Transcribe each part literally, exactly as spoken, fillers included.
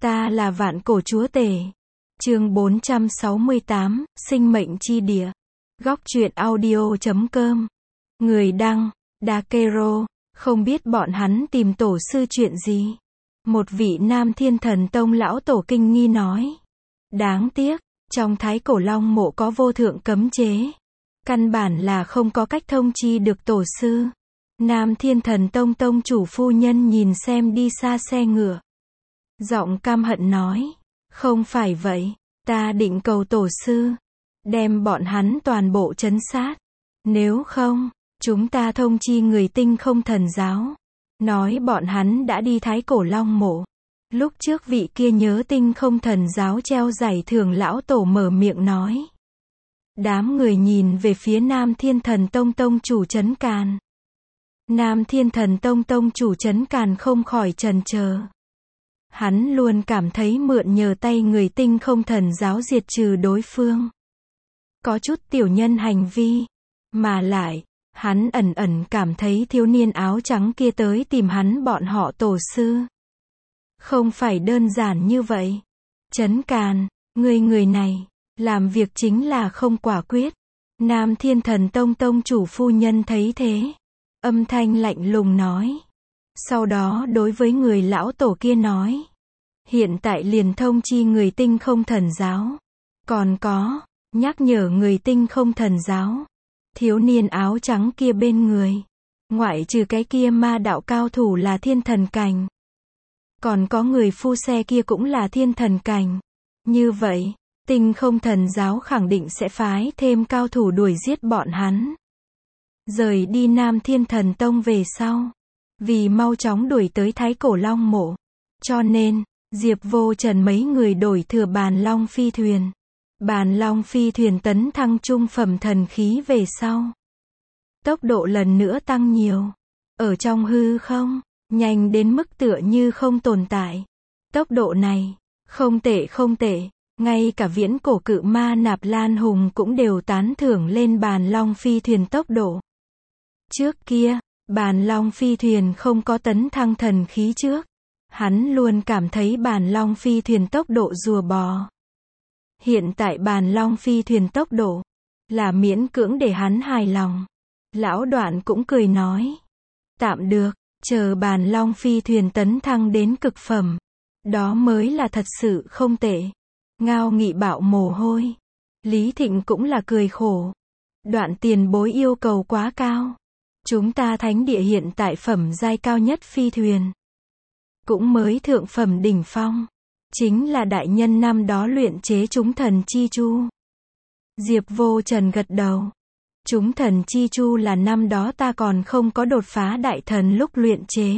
Ta là vạn cổ chúa tể. Chương bốn trăm sáu mươi tám, sinh mệnh chi địa. Góc truyện audio chấm com. Người đăng, Dakero, không biết bọn hắn tìm tổ sư chuyện gì. Một vị nam thiên thần tông lão tổ kinh nghi nói. Đáng tiếc, trong thái cổ long mộ có vô thượng cấm chế. Căn bản là không có cách thông chi được tổ sư. Nam thiên thần tông tông chủ phu nhân nhìn xem đi xa xe ngựa. Giọng căm hận nói. Không phải vậy, ta định cầu tổ sư. Đem bọn hắn toàn bộ trấn sát. Nếu không, chúng ta thông chi người tinh không thần giáo. Nói bọn hắn đã đi thái cổ long mộ. Lúc trước vị kia nhớ tinh không thần giáo treo giải thưởng lão tổ mở miệng nói. Đám người nhìn về phía Nam Thiên Thần Tông Tông chủ Trấn Càn. Nam Thiên Thần Tông Tông chủ Trấn Càn không khỏi chần chờ. Hắn luôn cảm thấy mượn nhờ tay người tinh không thần giáo diệt trừ đối phương. Có chút tiểu nhân hành vi. Mà lại, hắn ẩn ẩn cảm thấy thiếu niên áo trắng kia tới tìm hắn bọn họ tổ sư. Không phải đơn giản như vậy. Trấn Càn, người người này, làm việc chính là không quả quyết. Nam Thiên Thần Tông Tông chủ phu nhân thấy thế. Âm thanh lạnh lùng nói. Sau đó đối với người lão tổ kia nói. Hiện tại liền thông chi người tinh không thần giáo. Còn có, nhắc nhở người tinh không thần giáo. Thiếu niên áo trắng kia bên người. Ngoại trừ cái kia ma đạo cao thủ là thiên thần cảnh. Còn có người phu xe kia cũng là thiên thần cảnh. Như vậy, tinh không thần giáo khẳng định sẽ phái thêm cao thủ đuổi giết bọn hắn. Rời đi Nam Thiên Thần Tông về sau. Vì mau chóng đuổi tới thái cổ long mộ. Cho nên, Diệp Vô Trần mấy người đổi thừa bàn long phi thuyền. Bàn long phi thuyền tấn thăng trung phẩm thần khí về sau. Tốc độ lần nữa tăng nhiều. Ở trong hư không, nhanh đến mức tựa như không tồn tại. Tốc độ này, không tệ không tệ. Ngay cả viễn cổ cự ma Nạp Lan Hùng cũng đều tán thưởng lên bàn long phi thuyền tốc độ. Trước kia, bàn long phi thuyền không có tấn thăng thần khí trước. Hắn luôn cảm thấy bàn long phi thuyền tốc độ rùa bò. Hiện tại bàn long phi thuyền tốc độ là miễn cưỡng để hắn hài lòng. Lão Đoạn cũng cười nói. Tạm được, chờ bàn long phi thuyền tấn thăng đến cực phẩm. Đó mới là thật sự không tệ. Ngao Nghị bạo mồ hôi. Lý Thịnh cũng là cười khổ. Đoạn tiền bối yêu cầu quá cao. Chúng ta thánh địa hiện tại phẩm giai cao nhất phi thuyền. Cũng mới thượng phẩm đỉnh phong. Chính là đại nhân năm đó luyện chế chúng thần chi chu. Diệp Vô Trần gật đầu. Chúng thần chi chu là năm đó ta còn không có đột phá đại thần lúc luyện chế.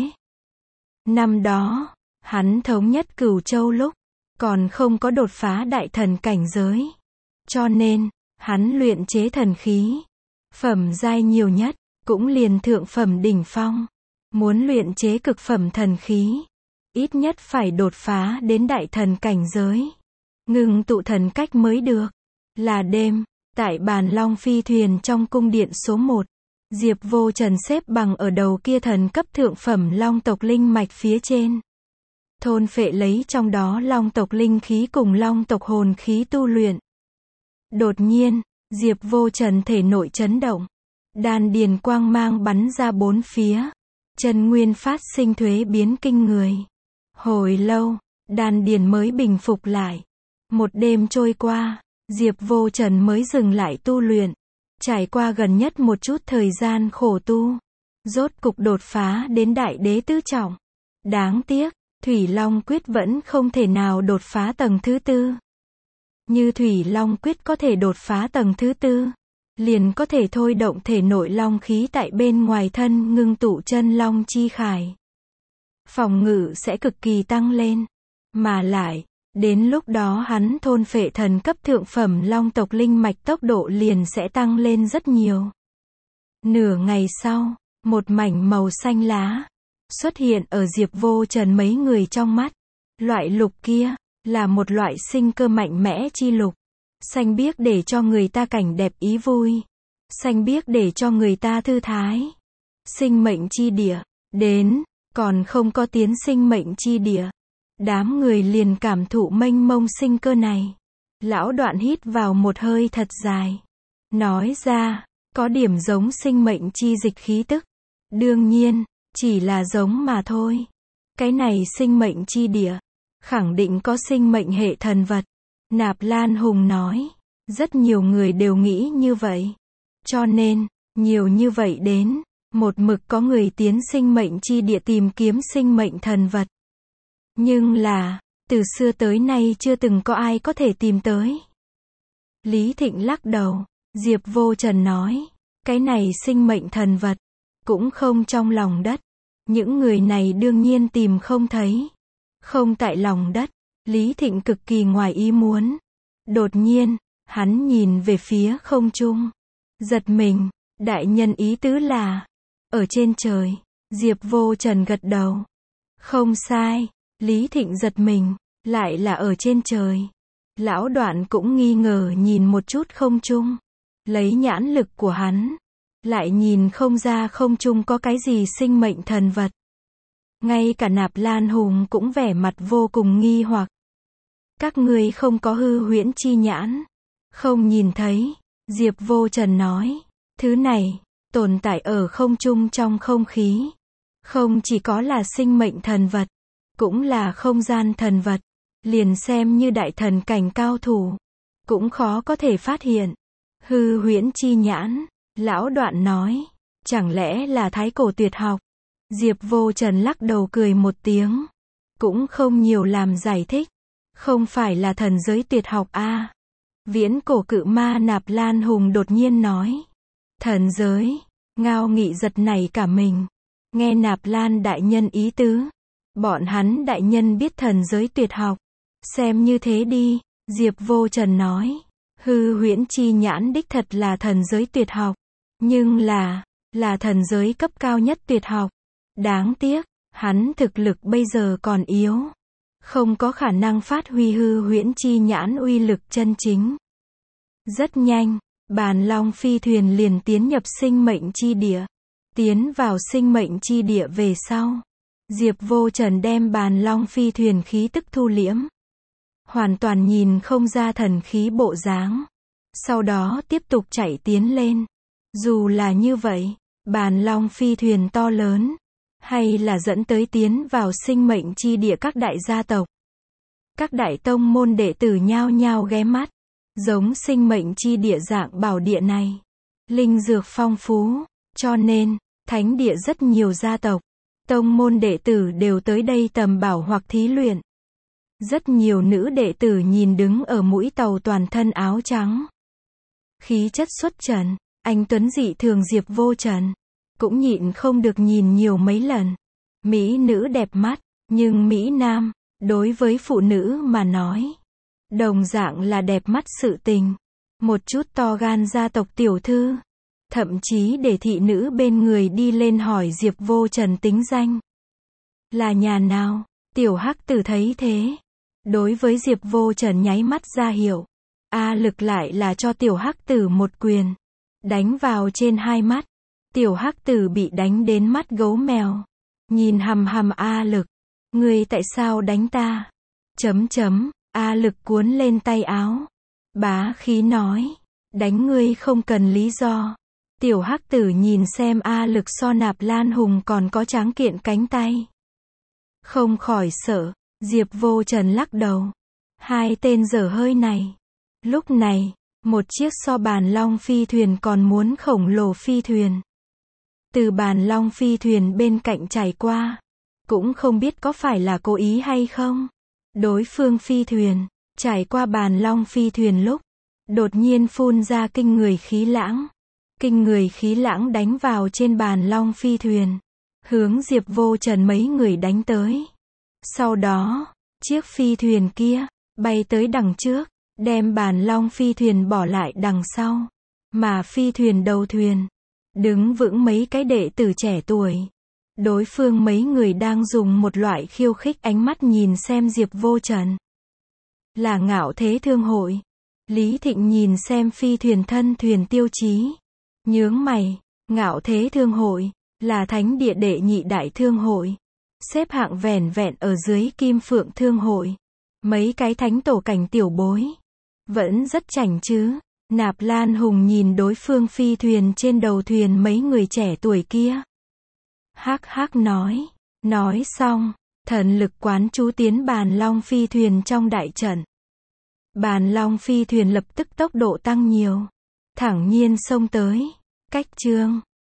Năm đó, hắn thống nhất Cửu Châu lúc, còn không có đột phá đại thần cảnh giới. Cho nên, hắn luyện chế thần khí. Phẩm giai nhiều nhất, cũng liền thượng phẩm đỉnh phong. Muốn luyện chế cực phẩm thần khí. Ít nhất phải đột phá đến đại thần cảnh giới. Ngừng tụ thần cách mới được. Là đêm, tại bàn long phi thuyền trong cung điện số một. Diệp Vô Trần xếp bằng ở đầu kia thần cấp thượng phẩm long tộc linh mạch phía trên. Thôn phệ lấy trong đó long tộc linh khí cùng long tộc hồn khí tu luyện. Đột nhiên, Diệp Vô Trần thể nội chấn động. Đan điền quang mang bắn ra bốn phía. Chân nguyên phát sinh thuế biến kinh người. Hồi lâu, đan điền mới bình phục lại. Một đêm trôi qua, Diệp Vô Trần mới dừng lại tu luyện. Trải qua gần nhất một chút thời gian khổ tu. Rốt cục đột phá đến đại đế tứ trọng. Đáng tiếc, Thủy Long Quyết vẫn không thể nào đột phá tầng thứ tư. Như Thủy Long Quyết có thể đột phá tầng thứ tư. Liền có thể thôi động thể nội long khí tại bên ngoài thân ngưng tụ chân long chi khải. Phòng ngự sẽ cực kỳ tăng lên. Mà lại, đến lúc đó hắn thôn phệ thần cấp thượng phẩm long tộc linh mạch tốc độ liền sẽ tăng lên rất nhiều. Nửa ngày sau, một mảnh màu xanh lá xuất hiện ở Diệp Vô Trần mấy người trong mắt. Loại lục kia là một loại sinh cơ mạnh mẽ chi lục. Xanh biếc để cho người ta cảnh đẹp ý vui. Xanh biếc để cho người ta thư thái. Sinh mệnh chi địa, đến, còn không có tiến sinh mệnh chi địa. Đám người liền cảm thụ mênh mông sinh cơ này. Lão Đoạn hít vào một hơi thật dài. Nói ra, có điểm giống sinh mệnh chi dịch khí tức. Đương nhiên, chỉ là giống mà thôi. Cái này sinh mệnh chi địa, khẳng định có sinh mệnh hệ thần vật. Nạp Lan Hùng nói, rất nhiều người đều nghĩ như vậy. Cho nên, nhiều như vậy đến, một mực có người tiến sinh mệnh chi địa tìm kiếm sinh mệnh thần vật. Nhưng là, từ xưa tới nay chưa từng có ai có thể tìm tới. Lý Thịnh lắc đầu, Diệp Vô Trần nói, cái này sinh mệnh thần vật, cũng không trong lòng đất. Những người này đương nhiên tìm không thấy. Không tại lòng đất. Lý Thịnh cực kỳ ngoài ý muốn. Đột nhiên, hắn nhìn về phía không trung. Giật mình, đại nhân ý tứ là, ở trên trời. Diệp Vô Trần gật đầu. Không sai, Lý Thịnh giật mình, lại là ở trên trời. Lão Đoạn cũng nghi ngờ nhìn một chút không trung. Lấy nhãn lực của hắn, lại nhìn không ra không trung có cái gì sinh mệnh thần vật. Ngay cả Nạp Lan Hùng cũng vẻ mặt vô cùng nghi hoặc. Các ngươi không có hư huyễn chi nhãn, không nhìn thấy. Diệp Vô Trần nói, thứ này, tồn tại ở không trung trong không khí. Không chỉ có là sinh mệnh thần vật, cũng là không gian thần vật. Liền xem như đại thần cảnh cao thủ, cũng khó có thể phát hiện. Hư huyễn chi nhãn, Lão Đoạn nói, chẳng lẽ là thái cổ tuyệt học? Diệp Vô Trần lắc đầu cười một tiếng, cũng không nhiều làm giải thích. Không phải là thần giới tuyệt học a? À? Viễn cổ cự ma Nạp Lan Hùng đột nhiên nói. Thần giới, Ngao Nghị giật nảy cả mình. Nghe Nạp Lan đại nhân ý tứ, bọn hắn đại nhân biết thần giới tuyệt học. Xem như thế đi, Diệp Vô Trần nói. Hư huyễn chi nhãn đích thật là thần giới tuyệt học. Nhưng là, là thần giới cấp cao nhất tuyệt học. Đáng tiếc, hắn thực lực bây giờ còn yếu. Không có khả năng phát huy hư huyễn chi nhãn uy lực chân chính. Rất nhanh, Bàn Long phi thuyền liền tiến nhập sinh mệnh chi địa. Tiến vào sinh mệnh chi địa về sau, Diệp Vô Trần đem Bàn Long phi thuyền khí tức thu liễm. Hoàn toàn nhìn không ra thần khí bộ dáng. Sau đó tiếp tục chạy tiến lên. Dù là như vậy, Bàn Long phi thuyền to lớn, hay là dẫn tới tiến vào sinh mệnh chi địa các đại gia tộc. Các đại tông môn đệ tử nhao nhao ghé mắt. Giống sinh mệnh chi địa dạng bảo địa này, linh dược phong phú, cho nên, thánh địa rất nhiều gia tộc, tông môn đệ tử đều tới đây tầm bảo hoặc thí luyện. Rất nhiều nữ đệ tử nhìn đứng ở mũi tàu toàn thân áo trắng. Khí chất xuất trần, anh tuấn dị thường Diệp Vô Trần. Cũng nhịn không được nhìn nhiều mấy lần. Mỹ nữ đẹp mắt, nhưng Mỹ Nam, đối với phụ nữ mà nói, đồng dạng là đẹp mắt sự tình. Một chút to gan gia tộc tiểu thư, thậm chí để thị nữ bên người đi lên hỏi Diệp Vô Trần tính danh. Là nhà nào? Tiểu Hắc Tử thấy thế, đối với Diệp Vô Trần nháy mắt ra hiệu. A Lực lại là cho Tiểu Hắc Tử một quyền, đánh vào trên hai mắt. Tiểu Hắc Tử bị đánh đến mắt gấu mèo, nhìn hằm hằm A Lực. Ngươi tại sao đánh ta? Chấm chấm, A Lực cuốn lên tay áo, bá khí nói, đánh ngươi không cần lý do. Tiểu Hắc Tử nhìn xem A Lực so Nạp Lan Hùng còn có tráng kiện cánh tay, không khỏi sợ. Diệp Vô Trần lắc đầu. Hai tên dở hơi này. Lúc này, một chiếc so Bàn Long phi thuyền còn muốn khổng lồ phi thuyền, từ Bàn Long phi thuyền bên cạnh trải qua. Cũng không biết có phải là cố ý hay không. Đối phương phi thuyền, trải qua Bàn Long phi thuyền lúc, đột nhiên phun ra kinh người khí lãng. Kinh người khí lãng đánh vào trên Bàn Long phi thuyền, hướng Diệp Vô Trần mấy người đánh tới. Sau đó, chiếc phi thuyền kia, bay tới đằng trước, đem Bàn Long phi thuyền bỏ lại đằng sau. Mà phi thuyền đầu thuyền, đứng vững mấy cái đệ tử trẻ tuổi. Đối phương mấy người đang dùng một loại khiêu khích ánh mắt nhìn xem Diệp Vô Trần. Là Ngạo Thế Thương Hội. Lý Thịnh nhìn xem phi thuyền thân thuyền tiêu chí, nhướng mày. Ngạo Thế Thương Hội, là thánh địa đệ nhị đại thương hội. xếp hạng vẻn vẹn ở dưới Kim Phượng Thương hội. Mấy cái thánh tổ cảnh tiểu bối. Vẫn rất chảnh chứ. Nạp Lan Hùng nhìn đối phương phi thuyền trên đầu thuyền mấy người trẻ tuổi kia. Hắc hắc nói. Nói xong, thần lực quán chú tiến bàn long phi thuyền trong đại trận. Bàn long phi thuyền lập tức tốc độ tăng nhiều. Thẳng nhiên xông tới. Cách chương